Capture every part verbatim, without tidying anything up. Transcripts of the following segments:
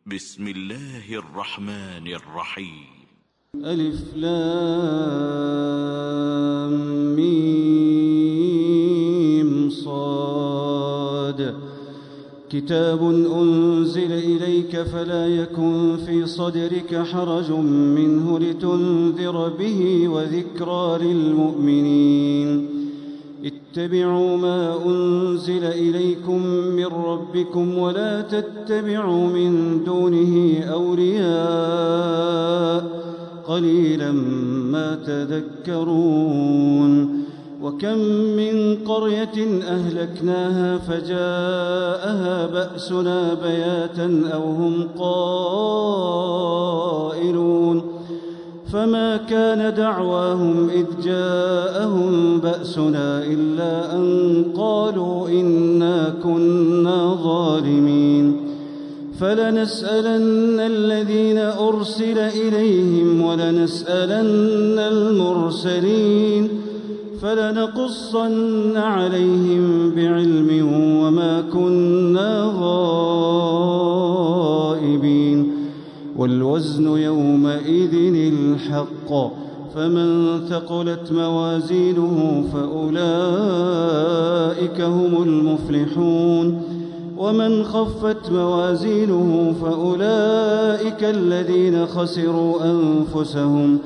بسم الله الرحمن الرحيم. ألف لام ميم صاد. كتاب أنزل إليك فلا يكن في صدرك حرج منه لتنذر به وذكرى للمؤمنين. اتبعوا ما أنزل إليكم من ربكم ولا تتبعوا من دونه أولياء قليلا ما تذكرون. وكم من قرية أهلكناها فجاءها بأسنا بياتا أو هم قائلون فما كان دعواهم إذ جاءهم بأسنا إلا أن قالوا إنا كنا ظالمين. فلنسألن الذين أرسل إليهم ولنسألن المرسلين فلنقصن عليهم بعلم وما كنا غائبين. والوزن يومئذ الحق فمن ثقلت موازينه فأولئك هم المفلحون ومن خفت موازينه فأولئك الذين خسروا أنفسهم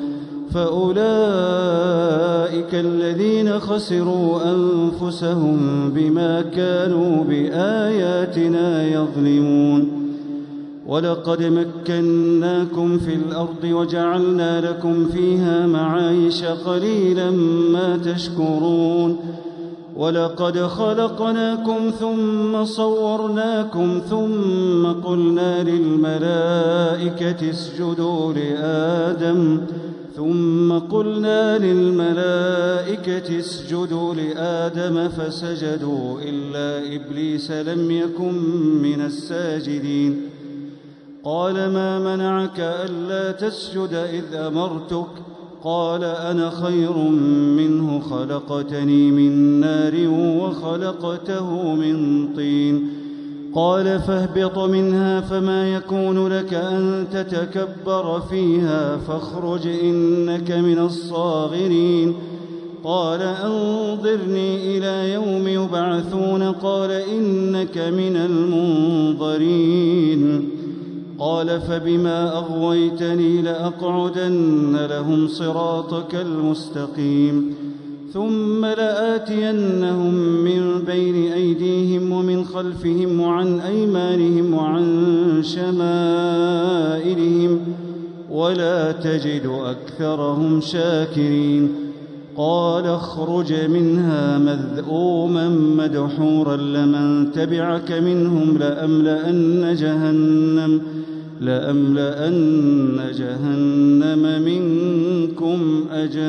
فأولئك الذين خسروا أنفسهم بما كانوا بآياتنا يظلمون. ولقد مكناكم في الأرض وجعلنا لكم فيها معايش قليلا ما تشكرون. ولقد خلقناكم ثم صورناكم ثم قلنا للملائكة اسجدوا لآدم ثم قلنا للملائكة اسجدوا لآدم فسجدوا إلا إبليس لم يكن من الساجدين. قال ما منعك ألا تسجد إذ أمرتك؟ قال أنا خير منه خلقتني من نار وخلقته من طين. قال فاهبط منها فما يكون لك أن تتكبر فيها فاخرج إنك من الصاغرين. قال أنظرني إلى يوم يبعثون قال إنك من المنظرين. قال فبما أغويتني لأقعدن لهم صراطك المستقيم ثم لآتينهم من بين أيديهم ومن خلفهم وعن أيمانهم وعن شمائلهم ولا تجد أكثرهم شاكرين. قال اخرج منها مذءوما مدحورا لمن تبعك منهم لأملأن جهنم لأملأن جهنم منكم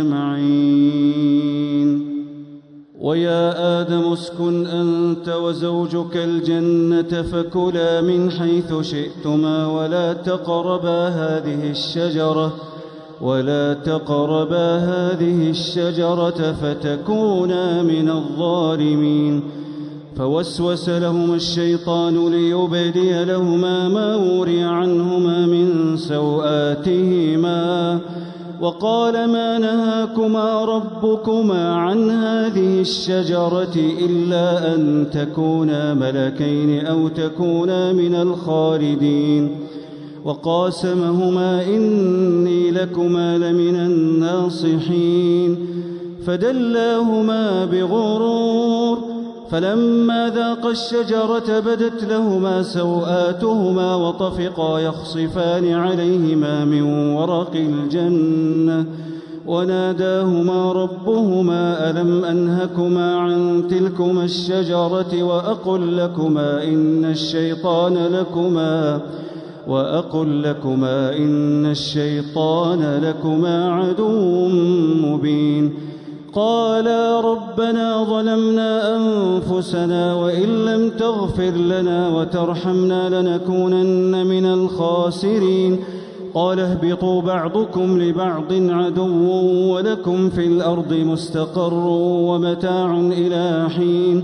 أجمعين. ويا آدم اسكن أنت وزوجك الجنة فكلا من حيث شئتما ولا تقربا هذه الشجرة ولا تقربا هذه الشجرة فتكونا من الظالمين. فوسوس لهما الشيطان ليبدي لهما ما وري عنهما من سوآتهما وقال ما نهاكما ربكما عن هذه الشجرة إلا أن تكونا ملكين أو تكونا من الخالدين. وقاسمهما إني لكما لمن الناصحين. فدلاهما بغرور فلما ذاقا الشجرة بدت لهما سوآتهما وطفقا يخصفان عليهما من ورق الجنة وناداهما ربهما ألم أنهكما عن تلكما الشجرة وأقل لكما إن الشيطان لكما وأقل لكما إن الشيطان لكما عدو مبين. قالا ربنا ظلمنا أنفسنا وإن لم تغفر لنا وترحمنا لنكونن من الخاسرين. قال اهبطوا بعضكم لبعض عدو ولكم في الأرض مستقر ومتاع إلى حين.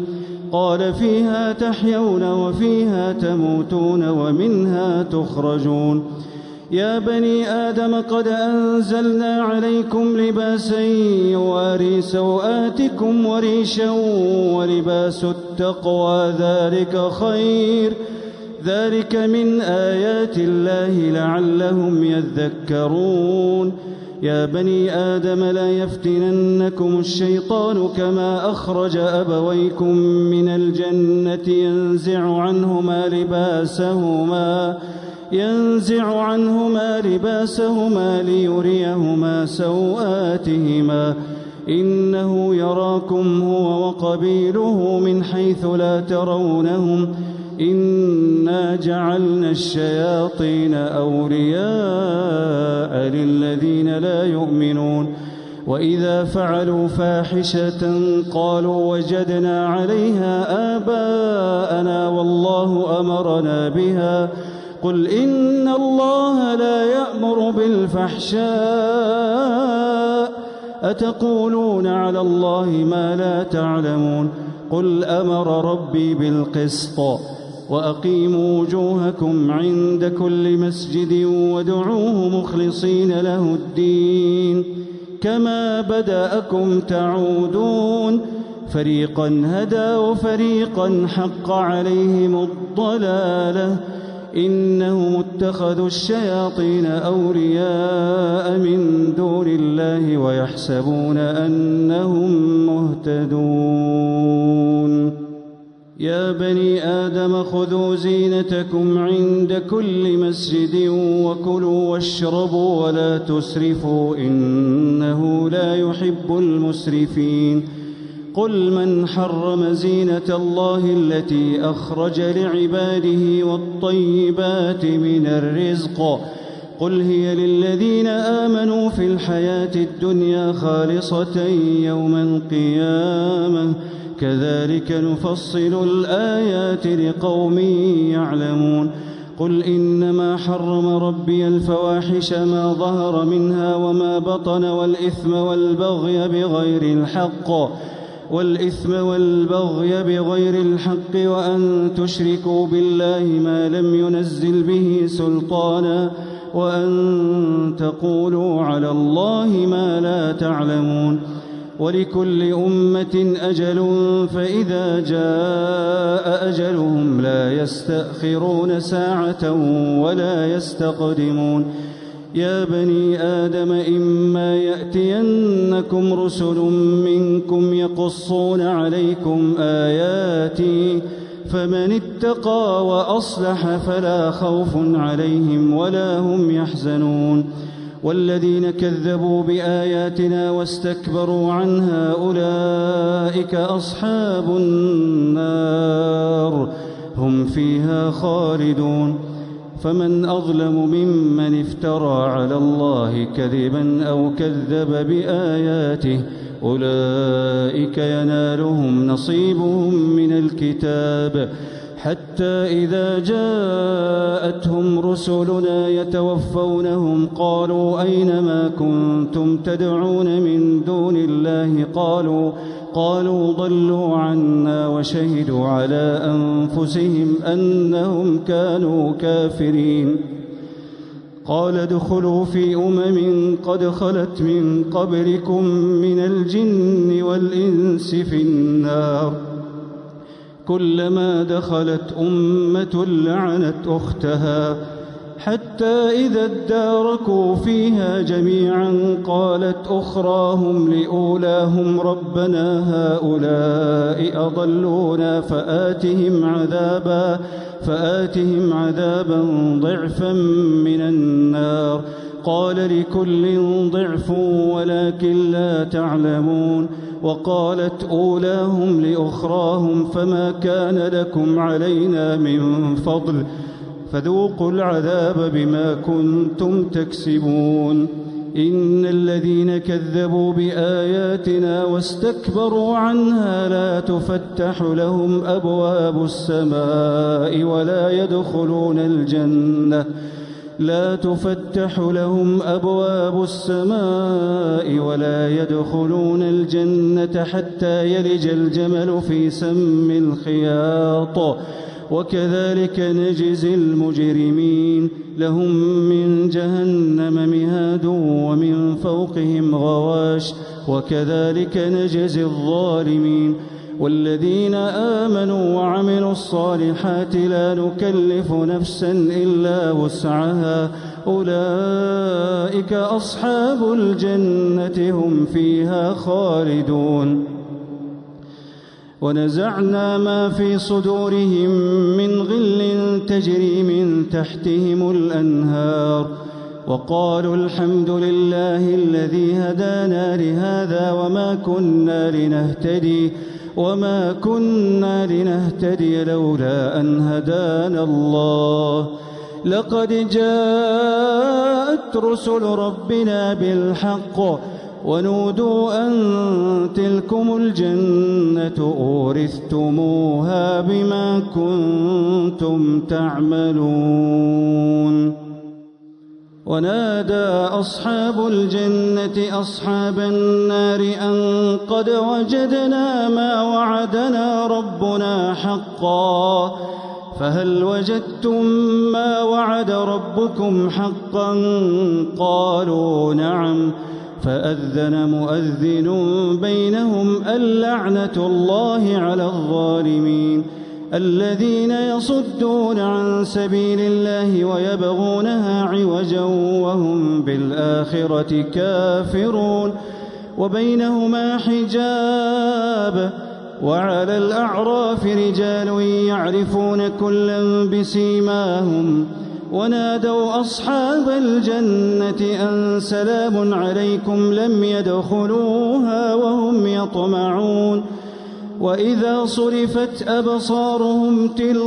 قال فيها تحيون وفيها تموتون ومنها تخرجون يا بني آدم قد أنزلنا عليكم لباسا يواري سوآتكم وريشا ولباس التقوى ذلك خير ذلك من آيات الله لعلهم يذكرون يا بني آدم لا يفتننكم الشيطان كما أخرج أبويكم من الجنة ينزع عنهما لباسهما ينزع عنهما لباسهما ليريهما سوآتهما إنه يراكم هو وقبيله من حيث لا ترونهم إنا جعلنا الشياطين أولياء للذين لا يؤمنون وإذا فعلوا فاحشة قالوا وجدنا عليها آباءنا والله أمرنا بها قل إن الله لا يأمر بالفحشاء أتقولون على الله ما لا تعلمون قل أمر ربي بالقسط وأقيموا وجوهكم عند كل مسجد وادعوه مخلصين له الدين كما بدأكم تعودون فريقا هدى وفريقا حق عليهم الضلالة إنهم اتخذوا الشياطين أولياء من دون الله ويحسبون أنهم مهتدون يا بني آدم خذوا زينتكم عند كل مسجد وكلوا واشربوا ولا تسرفوا إنه لا يحب المسرفين قل من حرم زينة الله التي أخرج لعباده والطيبات من الرزق قل هي للذين آمنوا في الحياة الدنيا خالصة يوم القيامة كذلك نفصل الآيات لقوم يعلمون قل إنما حرم ربي الفواحش ما ظهر منها وما بطن والإثم والبغي بغير الحق والإثم والبغي بغير الحق وأن تشركوا بالله ما لم ينزل به سلطانا وأن تقولوا على الله ما لا تعلمون ولكل أمة أجل فإذا جاء أجلهم لا يستأخرون ساعة ولا يستقدمون يا بني آدم إما يأتينكم رسل منكم يقصون عليكم آياتي فمن اتقى وأصلح فلا خوف عليهم ولا هم يحزنون والذين كذبوا بآياتنا واستكبروا عنها أولئك أصحاب النار هم فيها خالدون فمن أظلم ممن افترى على الله كذبا أو كذب بآياته أولئك ينالهم نصيبهم من الكتاب حتى إذا جاءتهم رسلنا يتوفونهم قالوا أين ما كنتم تدعون من دون الله قالوا قالوا ضلوا عنا وشهدوا على أنفسهم أنهم كانوا كافرين قال ادخلوا في أمم قد خلت من قبلكم من الجن والإنس في النار كلما دخلت أمة لعنت أختها حتى إذا اداركوا فيها جميعا قالت أخراهم لأولاهم ربنا هؤلاء أضلونا فآتهم عذابا فآتهم عذابا ضعفا من النار قال لكل ضعف ولكن لا تعلمون وقالت أولاهم لأخراهم فما كان لكم علينا من فضل فذوقوا العذاب بما كنتم تكسبون إن الذين كذبوا بآياتنا واستكبروا عنها لا تفتح لهم أبواب السماء ولا يدخلون الجنة لا تفتح لهم أبواب السماء ولا يدخلون الجنة حتى يلج الجمل في سم الخياط وكذلك نجزي المجرمين لهم من جهنم مهاد ومن فوقهم غواش وكذلك نجزي الظالمين والذين آمنوا وعملوا الصالحات لا نكلف نفسا إلا وسعها أولئك أصحاب الجنة هم فيها خالدون ونزعنا ما في صدورهم من غل تجري من تحتهم الأنهار وقالوا الحمد لله الذي هدانا لهذا وما كنا لنهتدي وما كنا لنهتدي لولا أن هدانا الله لقد جاءت رسل ربنا بالحق ونودوا أن تلكم الجنة أورثتموها بما كنتم تعملون ونادى أصحاب الجنة أصحاب النار أن قد وجدنا ما وعدنا ربنا حقا فهل وجدتم ما وعد ربكم حقا قالوا نعم فأذن مؤذن بينهم اللعنة الله على الظالمين الذين يصدون عن سبيل الله ويبغونها عوجا وهم بالآخرة كافرون وبينهما حجاب وعلى الأعراف رجال يعرفون كلا بسيماهم ونادوا أصحاب الجنة أن سلام عليكم لم يدخلوها وهم يطمعون وإذا صرفت أبصارهم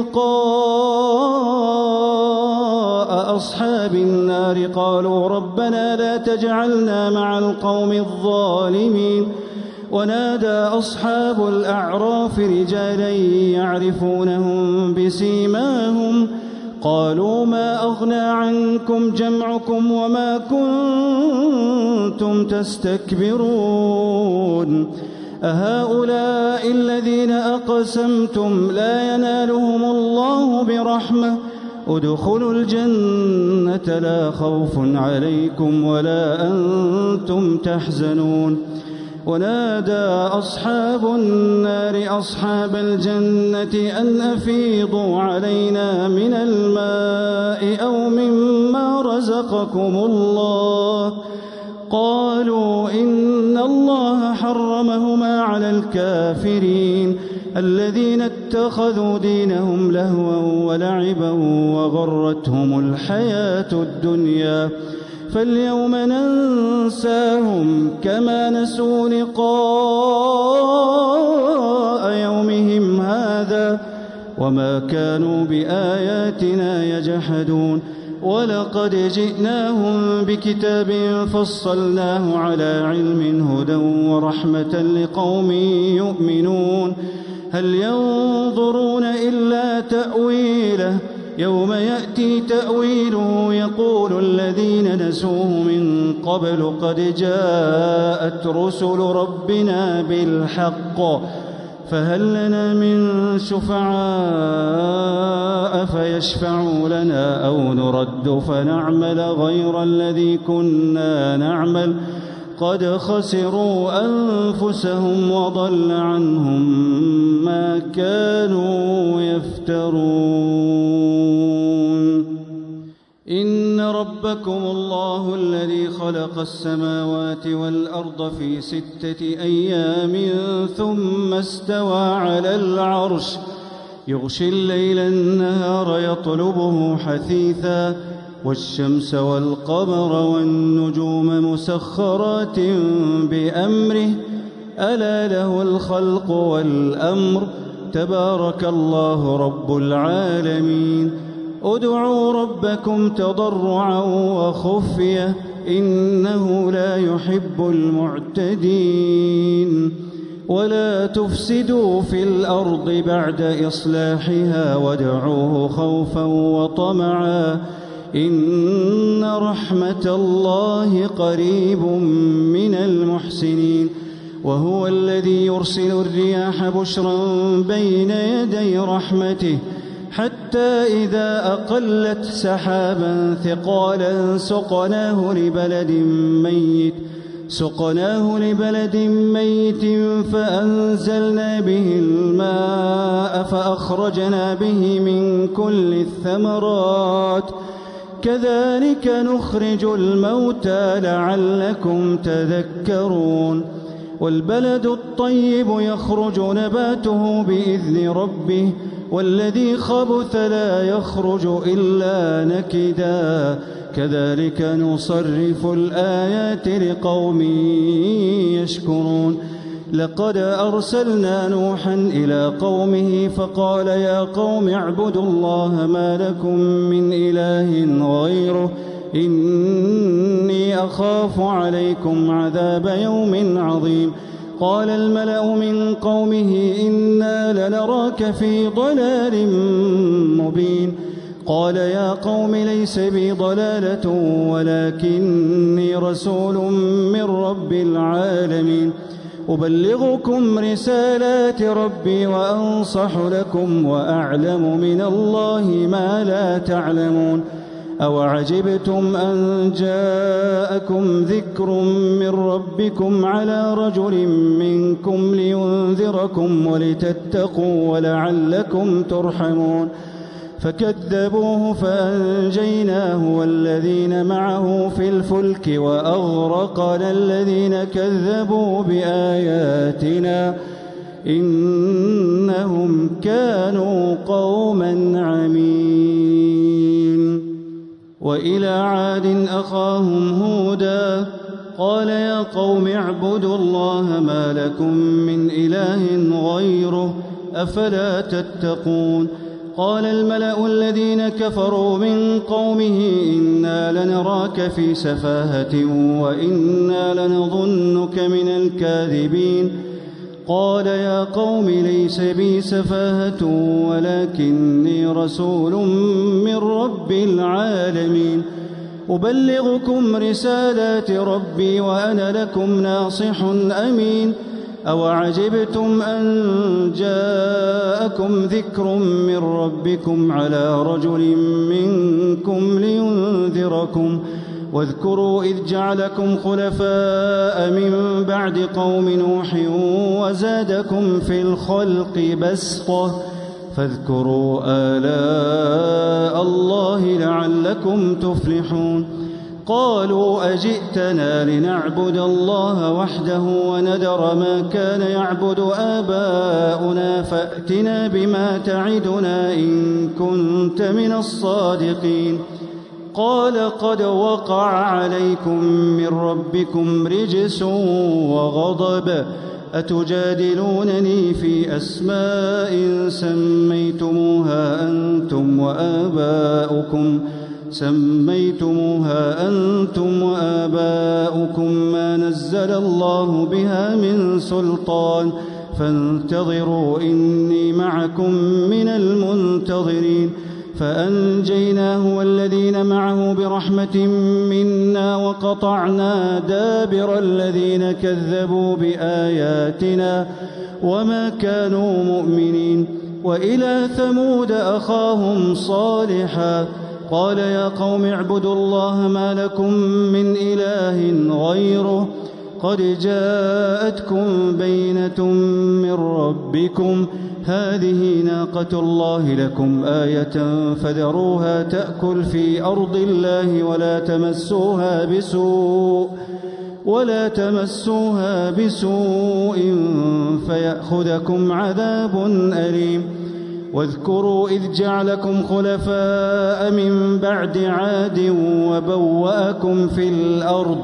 تلقاء أصحاب النار قالوا ربنا لا تجعلنا مع القوم الظالمين ونادى أصحاب الأعراف رجالا يعرفونهم بسيماهم قالوا ما أغنى عنكم جمعكم وما كنتم تستكبرون أهؤلاء الذين أقسمتم لا ينالهم الله برحمة ادخلوا الجنة لا خوف عليكم ولا أنتم تحزنون ونادى أصحاب النار أصحاب الجنة أن أفيضوا علينا من الماء أو مما رزقكم الله قالوا إن الله حرمهما على الكافرين الذين اتخذوا دينهم لهوا ولعبا وغرتهم الحياة الدنيا فاليوم ننساهم كما نسوا لقاء يومهم هذا وما كانوا بآياتنا يجحدون ولقد جئناهم بكتاب فصلناه على علم هدى ورحمة لقوم يؤمنون هل ينظرون إلا تأويله يوم يأتي تأويله يقول الذين نسوه من قبل قد جاءت رسل ربنا بالحق فهل لنا من شفعاء فيشفعوا لنا أو نرد فنعمل غير الذي كنا نعمل قد خسروا أنفسهم وضل عنهم ما كانوا يفترون إن ربكم الله الذي خلق السماوات والأرض في ستة أيام ثم استوى على العرش يغشي الليل النهار يطلبه حثيثا والشمس والقمر والنجوم مسخرات بأمره ألا له الخلق والأمر تبارك الله رب العالمين ادعوا ربكم تضرعا وخفية إنه لا يحب المعتدين ولا تفسدوا في الأرض بعد إصلاحها وادعوه خوفا وطمعا إن رحمة الله قريب من المحسنين. وهو الذي يرسل الرياح بشرا بين يدي رحمته حتى إذا أقلت سحابا ثقالا سقناه لبلد ميت سقناه لبلد ميت فأنزلنا به الماء فأخرجنا به من كل الثمرات كذلك نخرج الموتى لعلكم تذكرون. والبلد الطيب يخرج نباته بإذن ربه والذي خبث لا يخرج إلا نكدا كذلك نصرف الآيات لقوم يشكرون. لقد أرسلنا نوحا إلى قومه فقال يا قوم اعبدوا الله ما لكم من إله غيره إني أخاف عليكم عذاب يوم عظيم. قال الملأ من قومه إنا لنراك في ضلال مبين. قال يا قوم ليس بي ضلالة ولكني رسول من رب العالمين أبلغكم رسالات ربي وأنصح لكم وأعلم من الله ما لا تعلمون. أوعجبتم أن جاءكم ذكر من ربكم على رجل منكم لينذركم ولتتقوا ولعلكم ترحمون. فكذبوه فأنجيناه والذين معه في الفلك وأغرقنا الذين كذبوا بآياتنا إنهم كانوا قوما عمين. وإلى عاد أخاهم هودا قال يا قوم اعبدوا الله ما لكم من إله غيره أفلا تتقون. قال الملأ الذين كفروا من قومه إنا لنراك في سفاهة وإنا لنظنك من الكاذبين. قال يا قوم ليس بي سفاهة ولكني رسول من رب العالمين أبلغكم رسالات ربي وأنا لكم ناصح أمين. أوعجبتم أن جاءكم ذكر من ربكم على رجل منكم لينذركم واذكروا إذ جعلكم خلفاء من بعد قوم نوح وزادكم في الخلق بسطة فاذكروا آلاء الله لعلكم تفلحون. قالوا أجئتنا لنعبد الله وحده وندر ما كان يعبد آباؤنا فأتنا بما تعدنا إن كنت من الصادقين. قال قد وقع عليكم من ربكم رجس وغضب أتجادلونني في أسماء سميتموها أنتم وآباؤكم سميتموها أنتم وآباؤكم ما نزل الله بها من سلطان فانتظروا إني معكم من المنتظرين. فأنجيناه والذين معه برحمة منا وقطعنا دابر الذين كذبوا بآياتنا وما كانوا مؤمنين. وإلى ثمود أخاهم صالحا قال يا قوم اعبدوا الله ما لكم من إله غيره قد جاءتكم بينة من ربكم هذه ناقة الله لكم آية فذروها تأكل في أرض الله ولا تمسوها بسوء ولا تمسوها بسوء فيأخذكم عذاب أليم. واذكروا إذ جعلكم خلفاء من بعد عاد وبوأكم في الأرض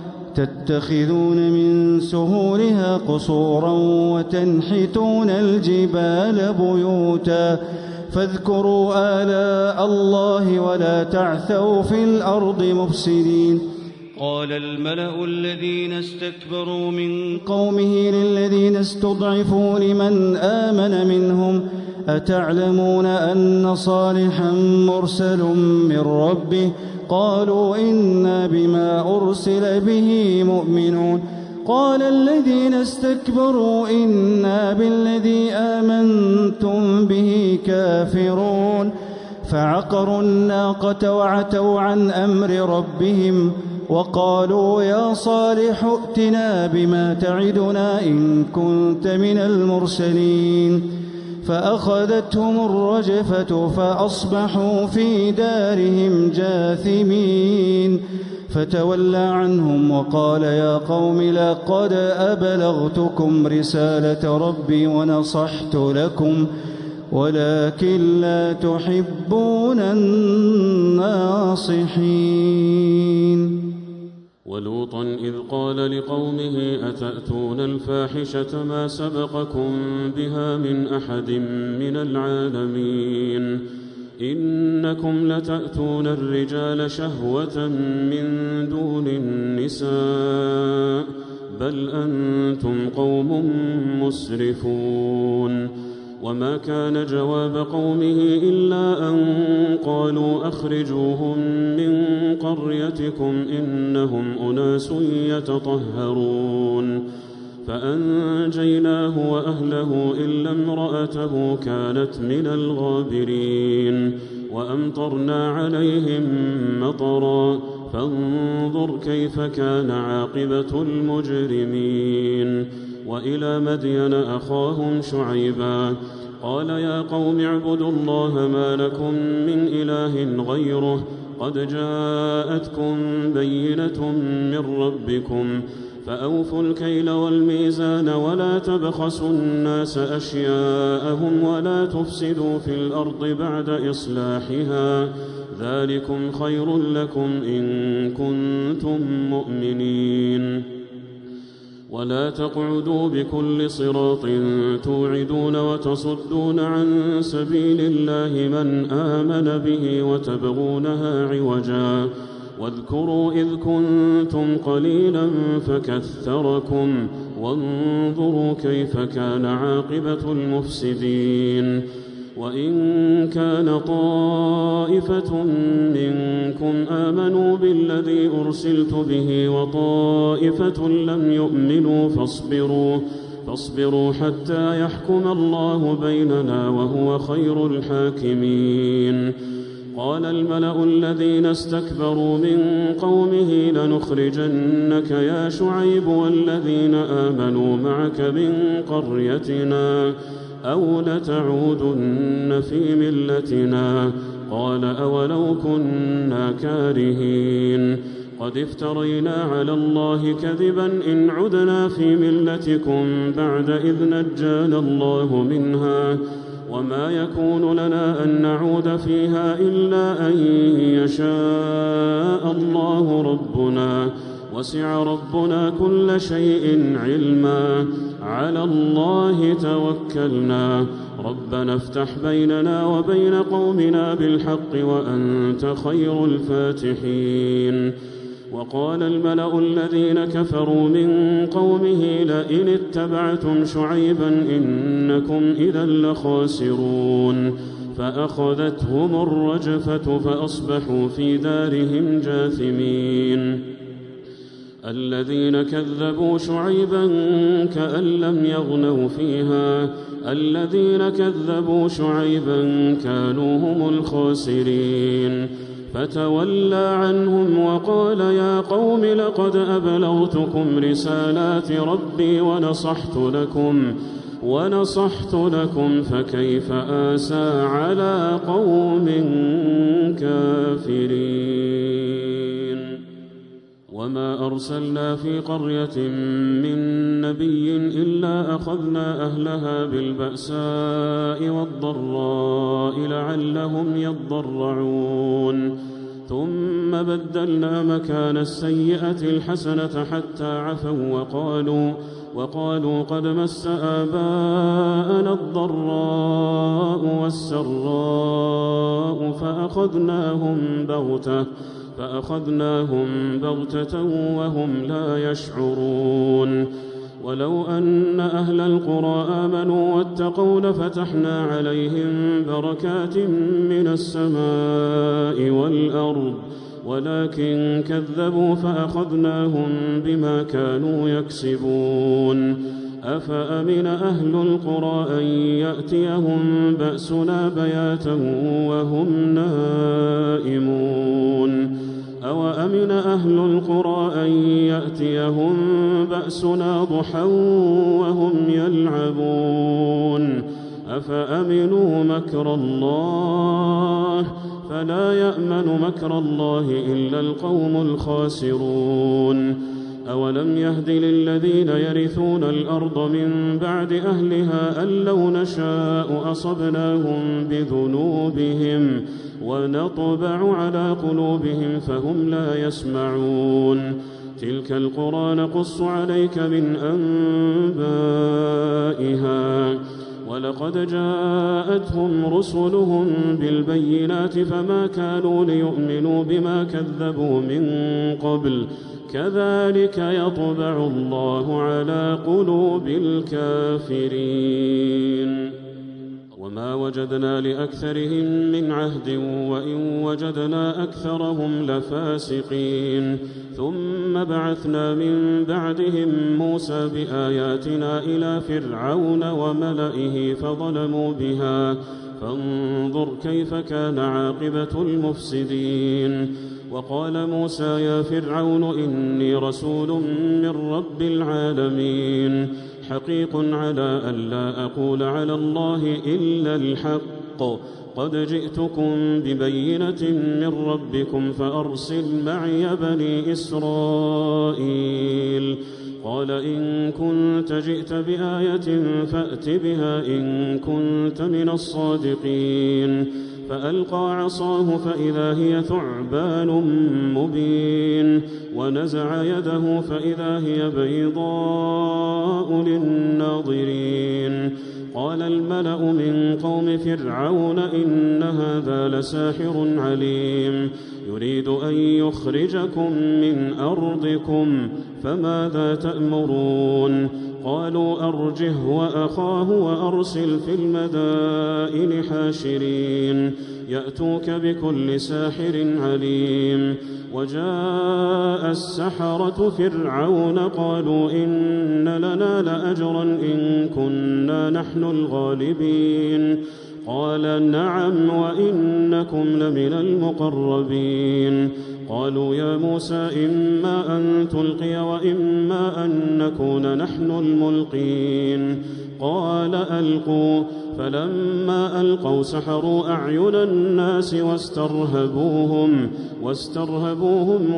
تتخذون من سهولها قصورا وتنحتون الجبال بيوتا فاذكروا آلاء الله ولا تعثوا في الأرض مفسدين. قال الملأ الذين استكبروا من قومه للذين استضعفوا لمن آمن منهم أتعلمون أن صالحا مرسل من ربه؟ قالوا إنا بما أرسل به مؤمنون. قال الذين استكبروا إنا بالذي آمنتم به كافرون. فعقروا الناقة وعتوا عن أمر ربهم وقالوا يا صالح ائتنا بما تعدنا إن كنت من المرسلين. فأخذتهم الرجفة فأصبحوا في دارهم جاثمين. فتولى عنهم وقال يا قوم لقد أبلغتكم رسالة ربي ونصحت لكم ولكن لا تحبون الناصحين. ولوطا إذ قال لقومه أتأتون الفاحشة ما سبقكم بها من أحد من العالمين إنكم لتأتون الرجال شهوة من دون النساء بل أنتم قوم مسرفون. وما كان جواب قومه إلا أن قالوا أخرجوهم من قريتكم إنهم أناس يتطهرون. فأنجيناه وأهله إلا امرأته كانت من الغابرين وأمطرنا عليهم مطرا فانظر كيف كان عاقبة المجرمين. وإلى مدين أخاهم شعيبا قال يا قوم اعبدوا الله ما لكم من إله غيره قد جاءتكم بينة من ربكم فأوفوا الكيل والميزان ولا تبخسوا الناس أشياءهم ولا تفسدوا في الأرض بعد إصلاحها ذلكم خير لكم إن كنتم مؤمنين. ولا تقعدوا بكل صراط توعدون وتصدون عن سبيل الله من آمن به وتبغونها عوجا واذكروا إذ كنتم قليلا فكثركم وانظروا كيف كان عاقبة المفسدين. وإن كان طائفة منكم آمنوا بالذي أرسلت به وطائفة لم يؤمنوا فاصبروا فاصبروا حتى يحكم الله بيننا وهو خير الحاكمين. قال الملأ الذين استكبروا من قومه لنخرجنك يا شعيب والذين آمنوا معك من قريتنا أو لتعودن في ملتنا قال أولو كنا كارهين قد افترينا على الله كذبا إن عدنا في ملتكم بعد إذ نجانا الله منها وما يكون لنا أن نعود فيها إلا أن يشاء الله ربنا وسع ربنا كل شيء علما على الله توكلنا ربنا افتح بيننا وبين قومنا بالحق وأنت خير الفاتحين. وقال الملأ الذين كفروا من قومه لئن اتبعتم شعيبا إنكم إذا لخاسرون فأخذتهم الرجفة فأصبحوا في دارهم جاثمين. الذين كذبوا شعيبا كأن لم يغنوا فيها الذين كذبوا شعيبا كانوا هم الخاسرين فتولى عنهم وقال يا قوم لقد أبلغتكم رسالات ربي ونصحت لكم ونصحت لكم فكيف آسى على قوم كافرين. وما أرسلنا في قرية من نبي إلا أخذنا أهلها بالبأساء والضراء لعلهم يضرعون ثم بدلنا مكان السيئة الحسنة حتى عفوا وقالوا وقالوا قد مس آباءنا الضراء والسراء فأخذناهم بغتة فأخذناهم بغتة وهم لا يشعرون ولو أن أهل القرى آمنوا واتقوا لفتحنا عليهم بركات من السماء والأرض ولكن كذبوا فأخذناهم بما كانوا يكسبون أفأمن أهل القرى أن يأتيهم بأسنا بياتا وهم نائمون أوأمن أهل القرى أن يأتيهم بأسنا ضحى وهم يلعبون أفأمنوا مكر الله فلا يأمن مكر الله إلا القوم الخاسرون أولم يهد للذين يرثون الأرض من بعد أهلها أن لو نشاء أصبناهم بذنوبهم ونطبع على قلوبهم فهم لا يسمعون تلك القرى نقص عليك من أنبائها ولقد جاءتهم رسلهم بالبينات فما كانوا ليؤمنوا بما كذبوا من قبل كذلك يطبع الله على قلوب الكافرين وما وجدنا لأكثرهم من عهد وإن وجدنا أكثرهم لفاسقين ثم بعثنا من بعدهم موسى بآياتنا إلى فرعون وملئه فظلموا بها فانظر كيف كان عاقبة المفسدين وقال موسى يا فرعون إني رسول من رب العالمين حقيق على أن لا أقول على الله إلا الحق قد جئتكم ببينة من ربكم فأرسل معي بني إسرائيل قال إن كنت جئت بآية فأت بها إن كنت من الصادقين فألقى عصاه فإذا هي ثعبان مبين ونزع يده فإذا هي بيضاء للناظرين قال الملأ من قوم فرعون إن هذا لساحر عليم يريد أن يخرجكم من أرضكم فماذا تأمرون قالوا أرجه وأخاه وأرسل في المدائن حاشرين يأتوك بكل ساحر عليم وجاء السحرة فرعون قالوا إن لنا لأجرا إن كنا نحن الغالبين قال نعم وإنكم لمن المقربين قالوا يا موسى إما أن تلقي وإما أن نكون نحن الملقين قال ألقوا فلما ألقوا سحروا أعين الناس واسترهبوهم واسترهبوهم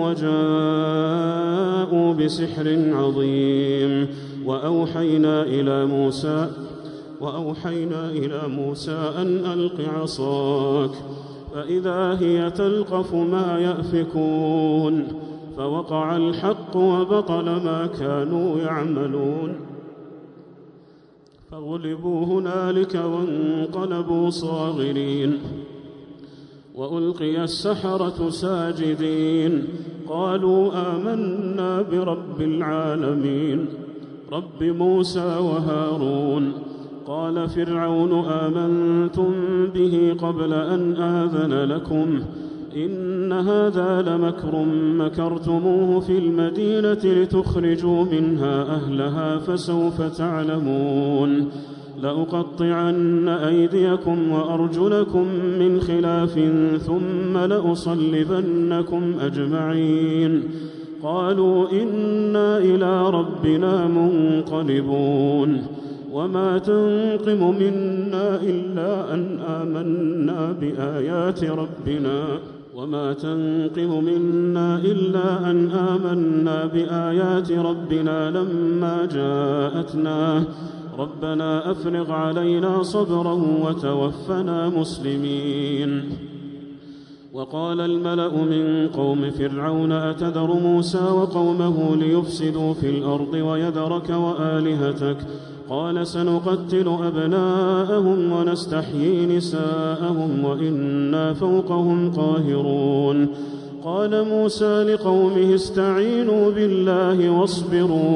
وجاءوا بسحر عظيم وأوحينا إلى موسى وأوحينا إلى موسى أن ألق عصاك فإذا هي تلقف ما يأفكون فوقع الحق وبطل ما كانوا يعملون فغلبوا هنالك وانقلبوا صاغرين وألقي السحرة ساجدين قالوا آمنا برب العالمين رب موسى وهارون قال فرعون آمنتم به قبل أن آذن لكم إن هذا لمكر مكرتموه في المدينة لتخرجوا منها أهلها فسوف تعلمون لأقطعن أيديكم وأرجلكم من خلاف ثم لأصلبنكم أجمعين قالوا إنا إلى ربنا منقلبون وما تنقم منا إلا أن آمنا بآيات ربنا وما تنقم منا إلا أن آمنا بآيات ربنا لما جاءتنا ربنا أفرغ علينا صبرا وتوفنا مسلمين وقال الملأ من قوم فرعون أتذر موسى وقومه ليفسدوا في الأرض ويذرك وآلهتك قال سنقتل أبناءهم ونستحيي نساءهم وإنا فوقهم قاهرون قال موسى لقومه استعينوا بالله واصبروا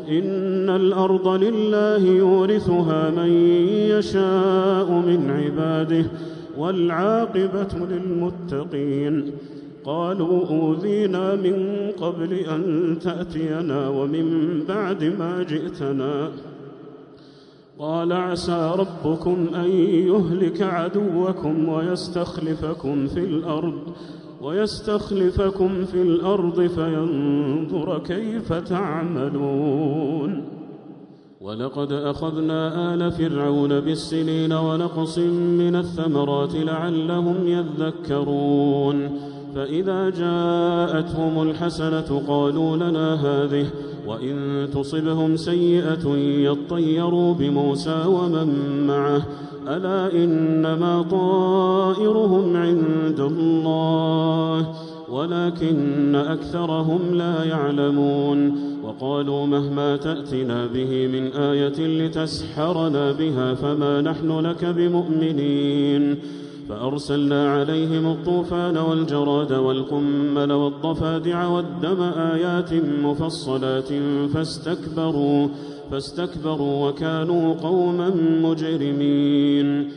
إن الأرض لله يورثها من يشاء من عباده والعاقبة للمتقين. قالوا أوذينا من قبل أن تأتينا ومن بعد ما جئتنا. قال عسى ربكم أن يهلك عدوكم ويستخلفكم في الأرض ويستخلفكم في الأرض فينظر كيف تعملون. ولقد أخذنا آل فرعون بالسنين ونقص من الثمرات لعلهم يذكرون. فإذا جاءتهم الحسنة قالوا لنا هذه وإن تصبهم سيئة يطيروا بموسى ومن معه ألا إنما طائرهم عند الله ولكن أكثرهم لا يعلمون. وقالوا مهما تأتنا به من آية لتسحرنا بها فما نحن لك بمؤمنين. فأرسلنا عليهم الطوفان والجراد والقمل والضفادع والدم آيات مفصلات فاستكبروا فاستكبروا وكانوا قوما مجرمين.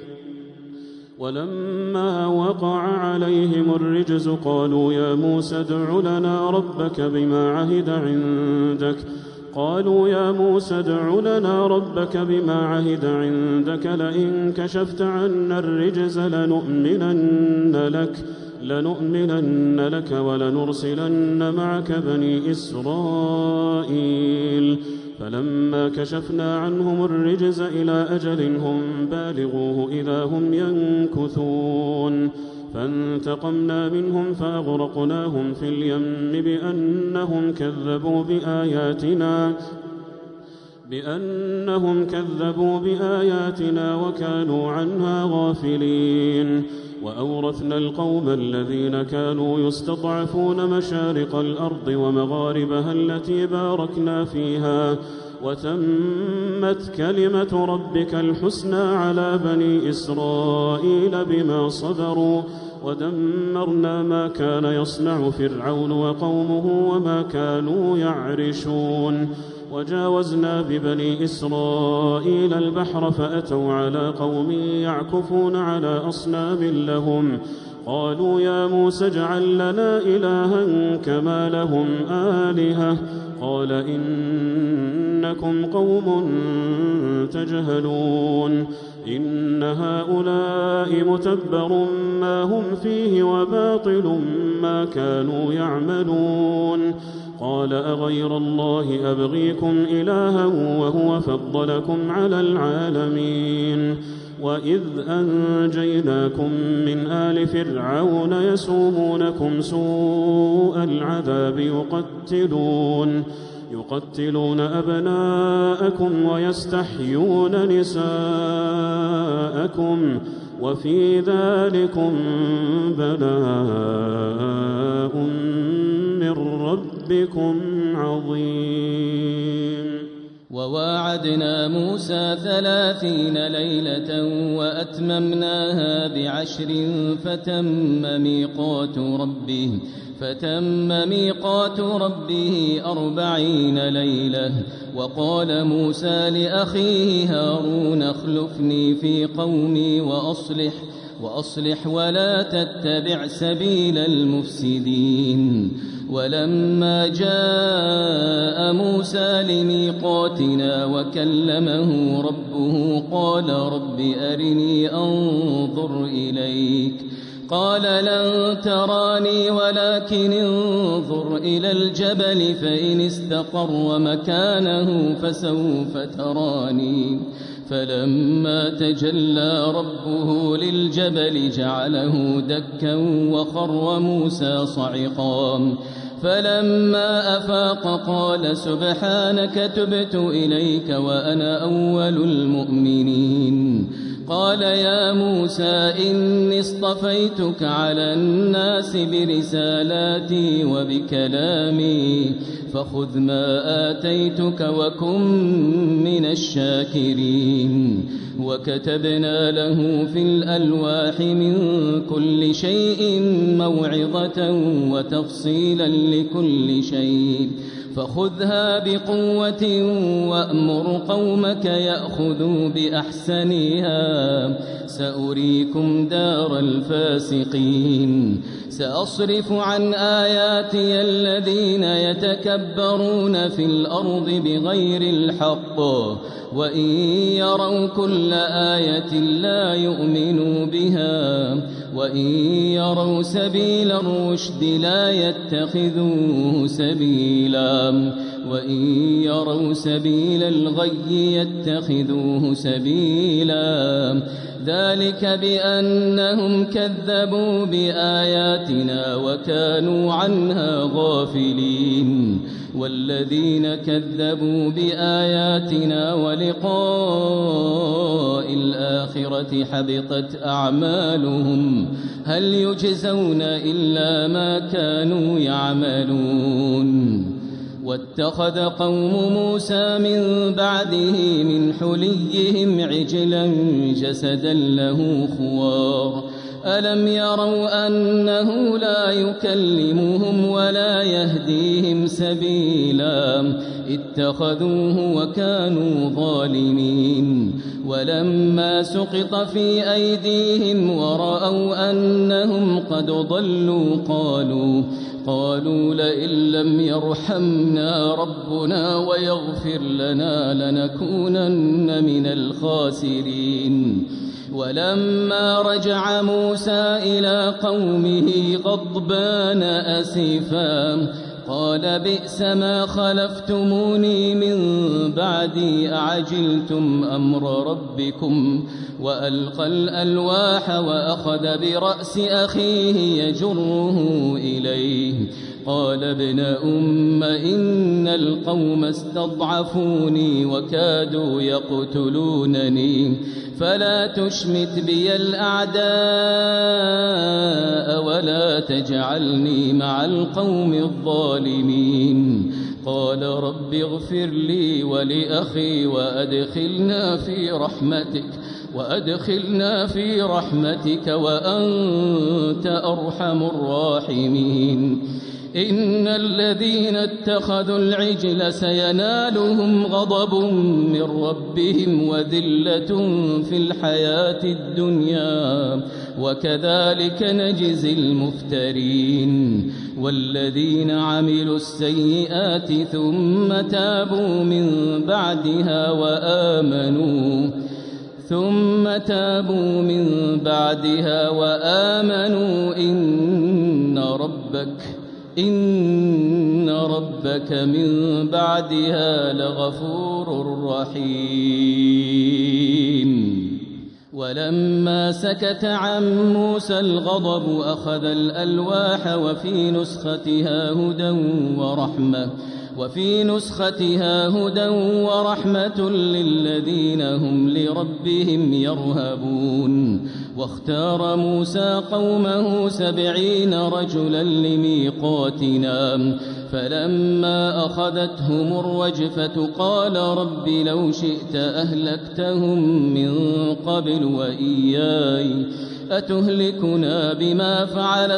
ولما وقع عليهم الرجز قالوا يا موسى ادع لنا ربك بما عهد عندك قالوا يا موسى ادع لنا ربك بما عهد عندك لئن كشفت عنا الرجز لنؤمنن لك لنؤمنن لك ولنرسلن معك بني إسرائيل. فلما كشفنا عنهم الرجز إلى أجل هم بالغوه إذا هم ينكثون. فانتقمنا منهم فأغرقناهم في اليم بأنهم كذبوا بآياتنا بأنهم كذبوا بآياتنا وكانوا عنها غافلين. وأورثنا القوم الذين كانوا يستضعفون مشارق الأرض ومغاربها التي باركنا فيها وتمت كلمة ربك الحسنى على بني إسرائيل بما صبروا ودمرنا ما كان يصنع فرعون وقومه وما كانوا يعرشون. وجاوزنا ببني إسرائيل البحر فأتوا على قوم يعكفون على أصنام لهم قالوا يا موسى اجعل لنا إلها كما لهم آلهة قال إنكم قوم تجهلون. إن هؤلاء متبر ما هم فيه وباطل ما كانوا يعملون. قال أغير الله أبغيكم إلها وهو فضلكم على العالمين. وإذ أنجيناكم من آل فرعون يسومونكم سوء العذاب يقتلون يقتلون أبناءكم ويستحيون نساءكم وفي ذلكم بلاء من ربكم عظيم. وواعدنا موسى ثلاثين ليلة وأتممناها بعشر فتم ميقات ربه فتم ميقات ربه أربعين ليلة. وقال موسى لأخيه هارون اخلفني في قومي وأصلح وأصلح ولا تتبع سبيل المفسدين. ولما جاء موسى لميقاتنا وكلمه ربه قال رب أرني أنظر إليك قال لن تراني ولكن انظر إلى الجبل فإن استقر مكانه فسوف تراني. فلما تجلى ربه للجبل جعله دكا وخر موسى صعقا. فلما أفاق قال سبحانك تبت إليك وأنا أول المؤمنين. قال يا موسى إني اصطفيتك على الناس برسالاتي وبكلامي فخذ ما آتيتك وكن من الشاكرين. وكتبنا له في الألواح من كل شيء موعظة وتفصيلا لكل شيء فخذها بقوة وأمر قومك يأخذوا بأحسنها سأريكم دار الفاسقين سأصرف عن آياتي الذين يتكبرون في الأرض بغير الحق وإن يروا كل آية لا يؤمنوا بها وإن يروا سبيل الرشد لا يتخذوه سبيلا وإن يروا سبيل الغي يتخذوه سبيلا ذلك بأنهم كذبوا بآياتنا وكانوا عنها غافلين والذين كذبوا بآياتنا ولقاء الآخرة حبطت أعمالهم هل يجزون إلا ما كانوا يعملون واتخذ قوم موسى من بعده من حليهم عجلا جسدا له خوار ألم يروا أنه لا يكلمهم ولا يهديهم سبيلا اتخذوه وكانوا ظالمين ولما سقط في أيديهم ورأوا أنهم قد ضلوا قالوا قالوا لئن لم يرحمنا ربنا ويغفر لنا لنكونن من الخاسرين ولما رجع موسى إلى قومه غضبان أسفا قال بئس ما خلفتموني من بعدي أعجلتم أمر ربكم وألقى الألواح وأخذ برأس أخيه يجره إليه قال ابن أم إن القوم استضعفوني وكادوا يقتلونني فلا تشمت بي الأعداء ولا تجعلني مع القوم الظالمين قال رب اغفر لي ولأخي وأدخلنا في رحمتك وأدخلنا في رحمتك وأنت أرحم الراحمين إن الذين اتخذوا العجل سينالهم غضب من ربهم وذلة في الحياة الدنيا وكذلك نجزي المفترين والذين عملوا السيئات ثم تابوا من بعدها وآمنوا ثم تابوا من بعدها وآمنوا إن ربك إن ربك من بعدها لغفور رحيم ولما سكت عن موسى الغضب أخذ الألواح وفي نسختها هدى ورحمة وفي نسختها هدى ورحمة للذين هم لربهم يرهبون واختار موسى قومه سبعين رجلا لميقاتنا فلما أخذتهم الرجفة قال رب لو شئت أهلكتهم من قبل وإياي أتهلكنا بما فعل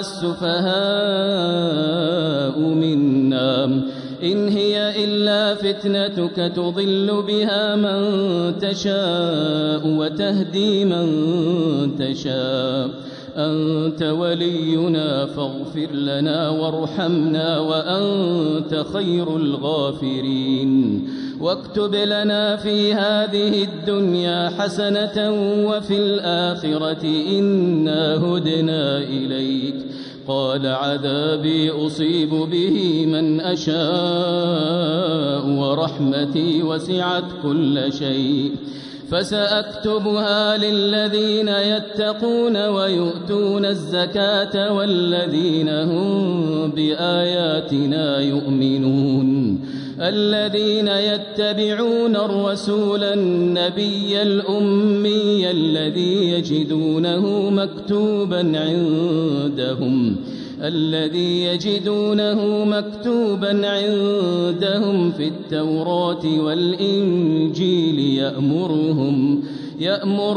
السفهاء منا إن هي إلا فتنتك تضل بها من تشاء وتهدي من تشاء أنت ولينا فاغفر لنا وارحمنا وأنت خير الغافرين واكتب لنا في هذه الدنيا حسنة وفي الآخرة إنا هدنا إليك قال عذابي أصيب به من أشاء ورحمتي وسعت كل شيء فسأكتبها للذين يتقون ويؤتون الزكاة والذين هم بآياتنا يؤمنون الذين يتبعون الرسول النبي الأمي الذي يجدونه مكتوبا عندهم الذي يجدونه مكتوبا عندهم في التوراة والإنجيل يأمرهم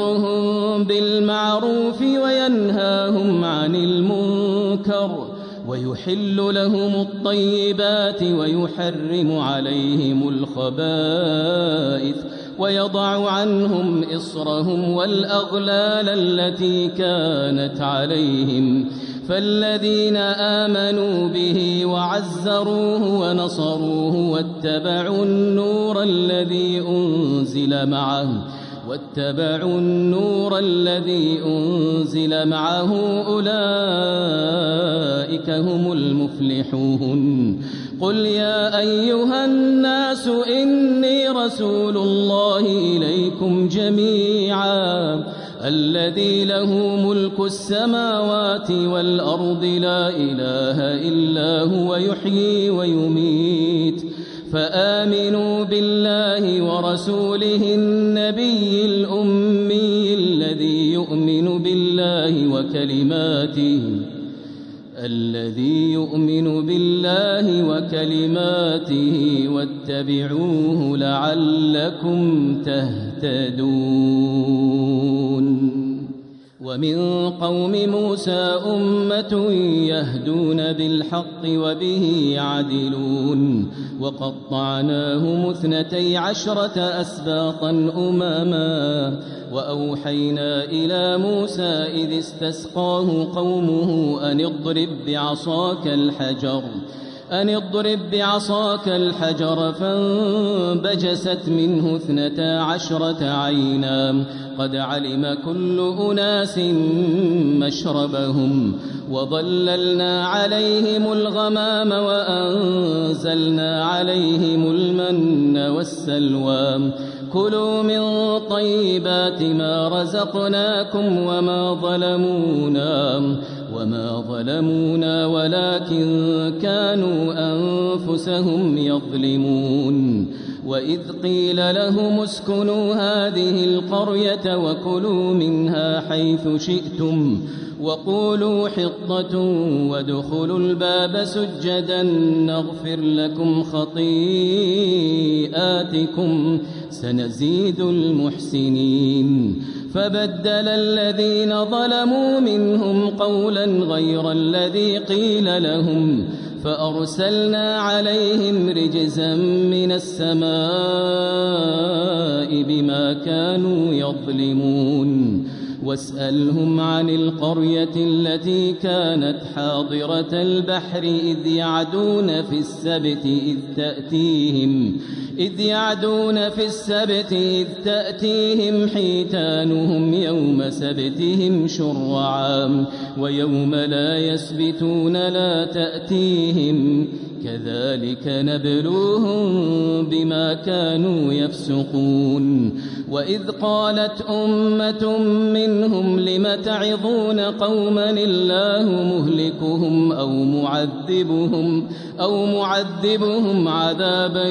يأمرهم بالمعروف وينهاهم عن المنكر ويحل لهم الطيبات ويحرم عليهم الخبائث ويضع عنهم إصرهم والأغلال التي كانت عليهم فالذين آمنوا به وعزروه ونصروه واتبعوا النور الذي أنزل معه واتبعوا النور الذي أنزل معه أولئك هم المفلحون. قل يا أيها الناس إني رسول الله إليكم جميعا الذي له ملك السماوات والأرض لا إله إلا هو يحيي ويميت فآمنوا بالله ورسوله النبي الأمي الذي يؤمن بالله وكلماته الذي يؤمن بالله وكلماته واتبعوه لعلكم تهتدون. ومن قوم موسى أمة يهدون بالحق وبه يعدلون وقطعناهم اثنتي عشرة أسباطا أمما وأوحينا إلى موسى إذ استسقاه قومه أن اضرب بعصاك الحجر أن اضرب بعصاك الحجر فانبجست منه اثنتا عشرة عينا قد علم كل أناس مشربهم وظللنا عليهم الغمام وأنزلنا عليهم المن والسلوى كلوا من طيبات ما رزقناكم وما ظلمونا وما ظلمونا ولكن كانوا أنفسهم يظلمون. وإذ قيل لهم اسكنوا هذه القرية وكلوا منها حيث شئتم وقولوا حطة وادخلوا الباب سجدا نغفر لكم خطيئاتكم سنزيد المحسنين. فبدل الذين ظلموا منهم قولا غير الذي قيل لهم فأرسلنا عليهم رجزا من السماء بما كانوا يظلمون. واسألهم عن القرية التي كانت حاضرة البحر إذ يعدون في السبت إذ تأتيهم إذ يعدون في السبت إذ تأتيهم حيتانهم يوم سبتهم شرعا ويوم لا يسبتون لا تأتيهم كذلك نبلوهم بما كانوا يفسقون. وإذ قالت أمة منهم لم تعظون قوما الله مهلكهم أو معذبهم أو معذبهم عذابا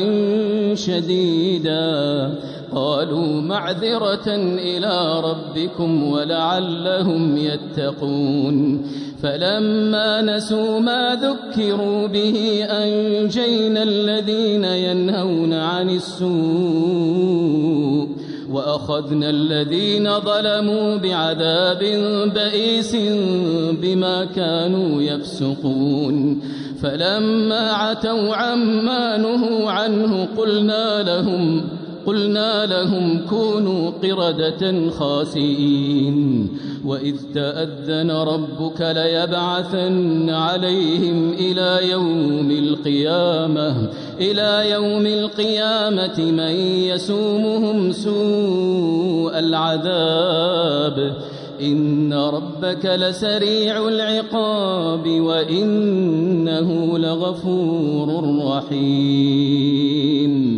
شديدا قالوا معذرة إلى ربكم ولعلهم يتقون. فلما نسوا ما ذكروا به أنجينا الذين ينهون عن السوء وأخذنا الذين ظلموا بعذاب بئيس بما كانوا يفسقون. فلما عتوا عما نهوا عنه قلنا لهم قلنا لهم كونوا قردة خاسئين. وإذ تأذن ربك ليبعثن عليهم إلى يوم القيامة إلى يوم القيامة من يسومهم سوء العذاب إن ربك لسريع العقاب وإنه لغفور رحيم.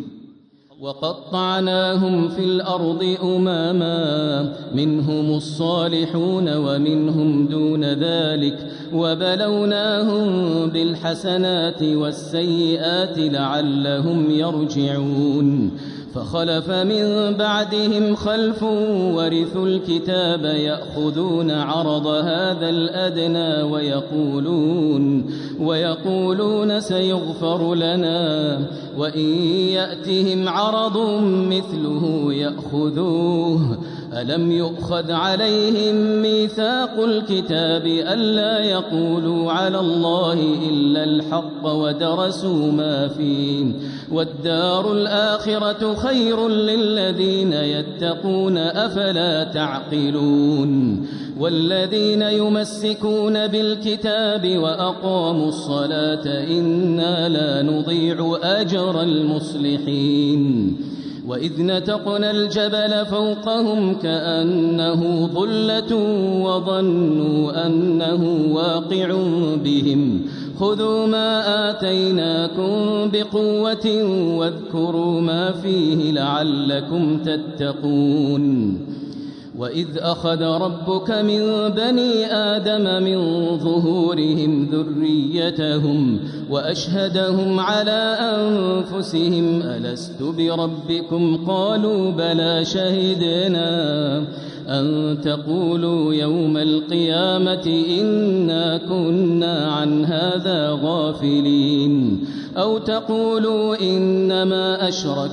وقطعناهم في الأرض أمما منهم الصالحون ومنهم دون ذلك وبلوناهم بالحسنات والسيئات لعلهم يرجعون. فخلف من بعدهم خلف ورثوا الكتاب يأخذون عرض هذا الأدنى ويقولون, ويقولون سيغفر لنا وإن يأتهم عرض مثله يأخذوه ألم يؤخذ عليهم ميثاق الكتاب ألا يقولوا على الله إلا الحق ودرسوا ما فيه والدار الآخرة خير للذين يتقون أفلا تعقلون والذين يمسكون بالكتاب وأقاموا الصلاة إنا لا نضيع أجر المصلحين وإذ نتقنا الجبل فوقهم كأنه ظلة وظنوا أنه واقع بهم خذوا ما آتيناكم بقوة واذكروا ما فيه لعلكم تتقون وإذ أخذ ربك من بني آدم من ظهورهم ذريتهم وأشهدهم على أنفسهم ألست بربكم قالوا بلى شهدنا أن تقولوا يوم القيامة إنا كنا عن هذا غافلين أو تقولوا إنما أشرك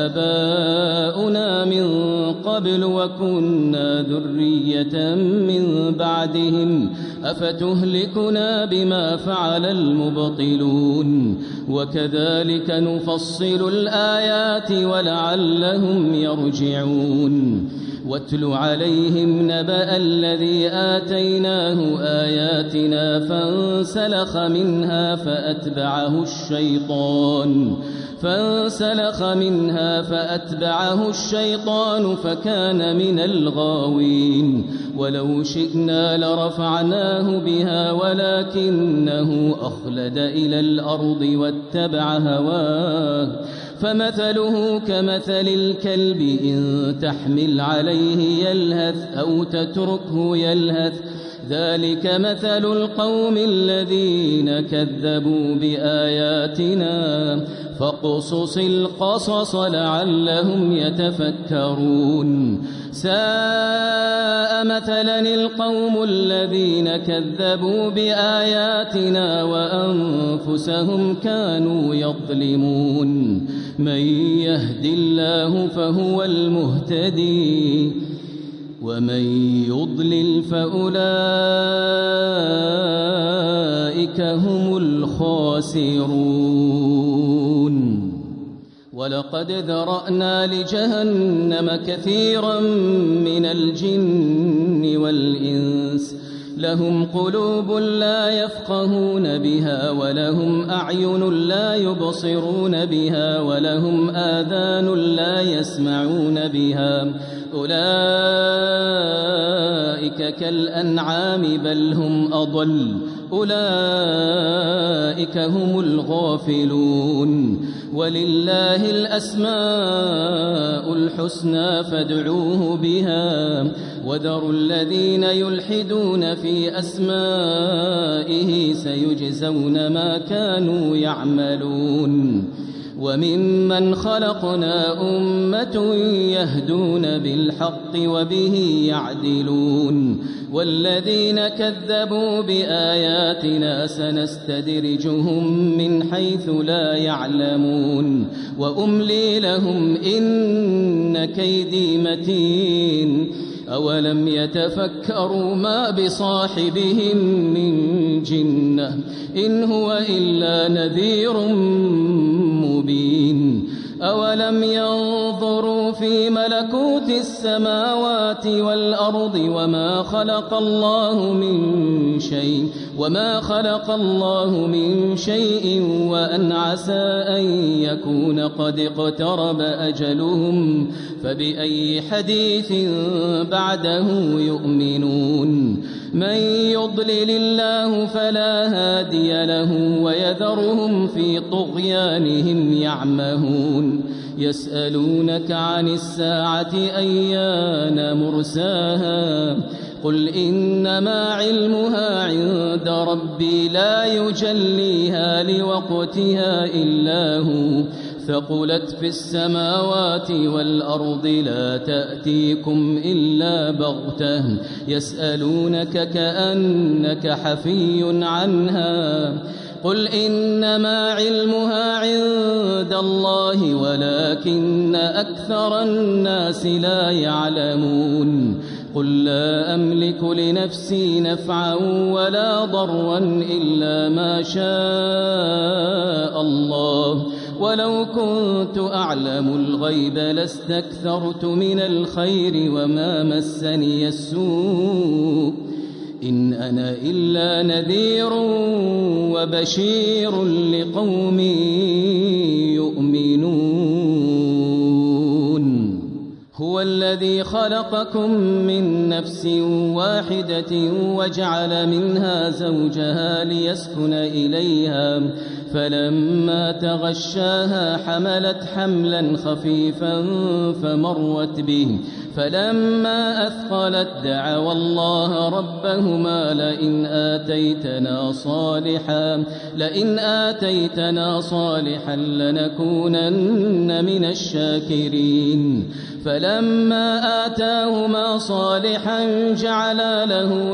آباؤنا من قبل وكنا ذرية من بعدهم أفتهلكنا بما فعل المبطلون وكذلك نفصل الآيات ولعلهم يرجعون واتل عليهم نبأ الذي آتيناه آياتنا فانسلخ منها فأتبعه الشيطان فانسلخ منها فأتبعه الشيطان فكان من الغاوين ولو شئنا لرفعناه بها ولكنه أخلد إلى الأرض واتبع هواه فمثله كمثل الكلب إن تحمل عليه يلهث أو تتركه يلهث ذلك مثل القوم الذين كذبوا بآياتنا فاقصص القصص لعلهم يتفكرون ساء مثلا القوم الذين كذبوا بآياتنا وأنفسهم كانوا يظلمون من يهد الله فهو المهتدي ومن يضلل فأولئك هم الخاسرون ولقد ذرأنا لجهنم كثيرا من الجن والإنس لهم قلوب لا يفقهون بها ولهم أعين لا يبصرون بها ولهم آذان لا يسمعون بها أولئك كالأنعام بل هم أضل أولئك هم الغافلون ولله الأسماء الحسنى فادعوه بها وذروا الذين يلحدون في أسمائه سيجزون ما كانوا يعملون وممن خلقنا أمة يهدون بالحق وبه يعدلون والذين كذبوا بآياتنا سنستدرجهم من حيث لا يعلمون وأملي لهم إن كيدي متين أولم يتفكروا ما بصاحبهم من جنة إن هو إلا نذير مبين أولم ينظروا في ملكوت السماوات والأرض وما خلق الله من شيء وما خلق الله من شيء وأن عسى أن يكون قد اقترب أجلهم فبأي حديث بعده يؤمنون من يضلل الله فلا هادي له ويذرهم في طغيانهم يعمهون يسألونك عن الساعة أيان مرساها قل إنما علمها عند ربي لا يجليها لوقتها إلا هو ثقلت في السماوات والأرض لا تأتيكم إلا بغتة يسألونك كأنك حفي عنها قل إنما علمها عند الله ولكن أكثر الناس لا يعلمون قل لا أملك لنفسي نفعا ولا ضرا إلا ما شاء الله ولو كنت أعلم الغيب لاستكثرت من الخير وما مسني السوء إن أنا إلا نذير وبشير لقوم يؤمنون هو الذي خلقكم من نفس واحدة وجعل منها زوجها ليسكن إليها فلما تغشاها حملت حملا خفيفا فمرت به فلما أثقلت دعوا الله ربهما لئن آتيتنا صالحا لئن آتيتنا صالحا لنكونن من الشاكرين فلما آتاهما صالحا جعلا له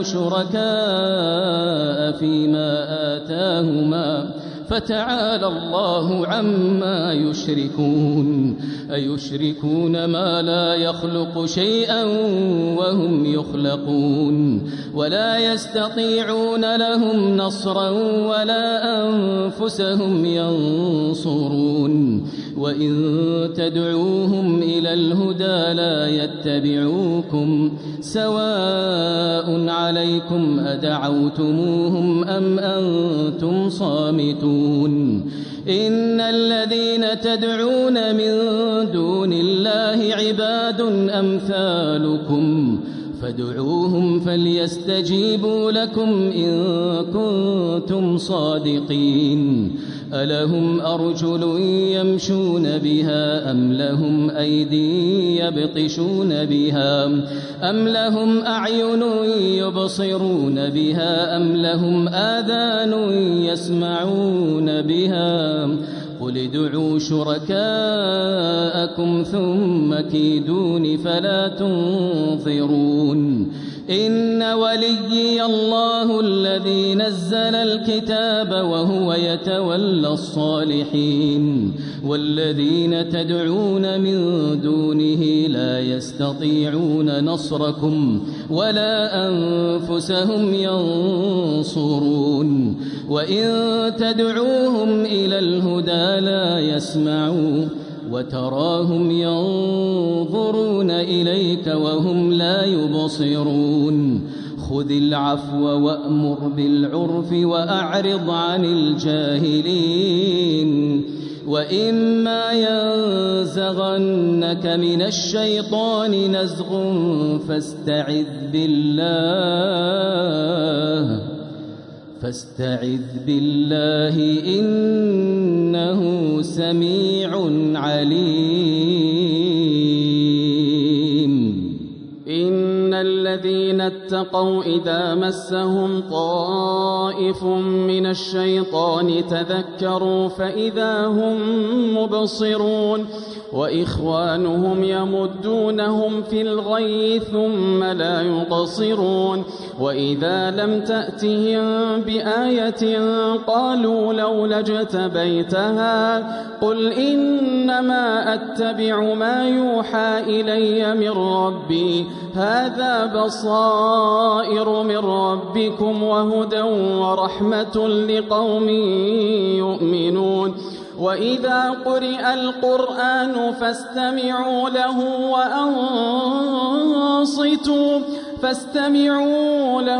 شركاء فيما آتاهما فتعالى الله عما يشركون أيشركون ما لا يخلق شيئا وهم يخلقون ولا يستطيعون لهم نصرا ولا أنفسهم ينصرون وإن تدعوهم إلى الهدى لا يتبعوكم سواء عليكم أدعوتموهم أم أنتم صامتون إن الذين تدعون من دون الله عباد أمثالكم فادعوهم فليستجيبوا لكم إن كنتم صادقين ألهم أرجل يمشون بها أم لهم أيدي يبطشون بها أم لهم أعين يبصرون بها أم لهم آذان يسمعون بها قل ادعوا شركاءكم ثم كيدون فلا تنظرون إن وليي الله الذي نزل الكتاب وهو يتولى الصالحين والذين تدعون من دونه لا يستطيعون نصركم ولا أنفسهم ينصرون وإن تدعوهم إلى الهدى لا يسمعوا وتراهم ينظرون إليك وهم لا يبصرون خذ العفو وأمر بالعرف وأعرض عن الجاهلين وإما ينزغنك من الشيطان نزغ فاستعذ بالله فاستعذ بالله إنه سميع عليم إن الذين اتقوا إذا مسهم طائف من الشيطان تذكروا فإذا هم مبصرون وإخوانهم يمدونهم في الغي ثم لا يقصرون وإذا لم تأتهم بآية قالوا لولا اجتبيتها قل إنما أتبع ما يوحى إلي من ربي هذا بصائر من ربكم وهدى ورحمة لقوم يؤمنون وإذا قرئ القرآن فاستمعوا له وأنصتوا فاستمعوا له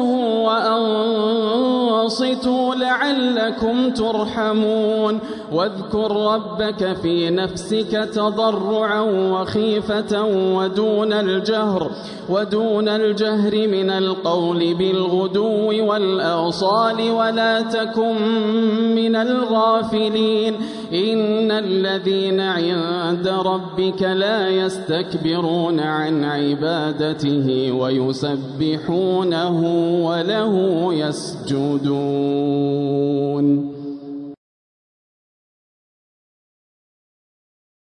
وأنصتوا لعلكم ترحمون واذكر ربك في نفسك تضرعا وخيفة ودون الجهر ودون الجهر من القول بالغدو والآصال ولا تكن من الغافلين إن الذين عند ربك لا يستكبرون عن عبادته ويسبحونه وله يسجدون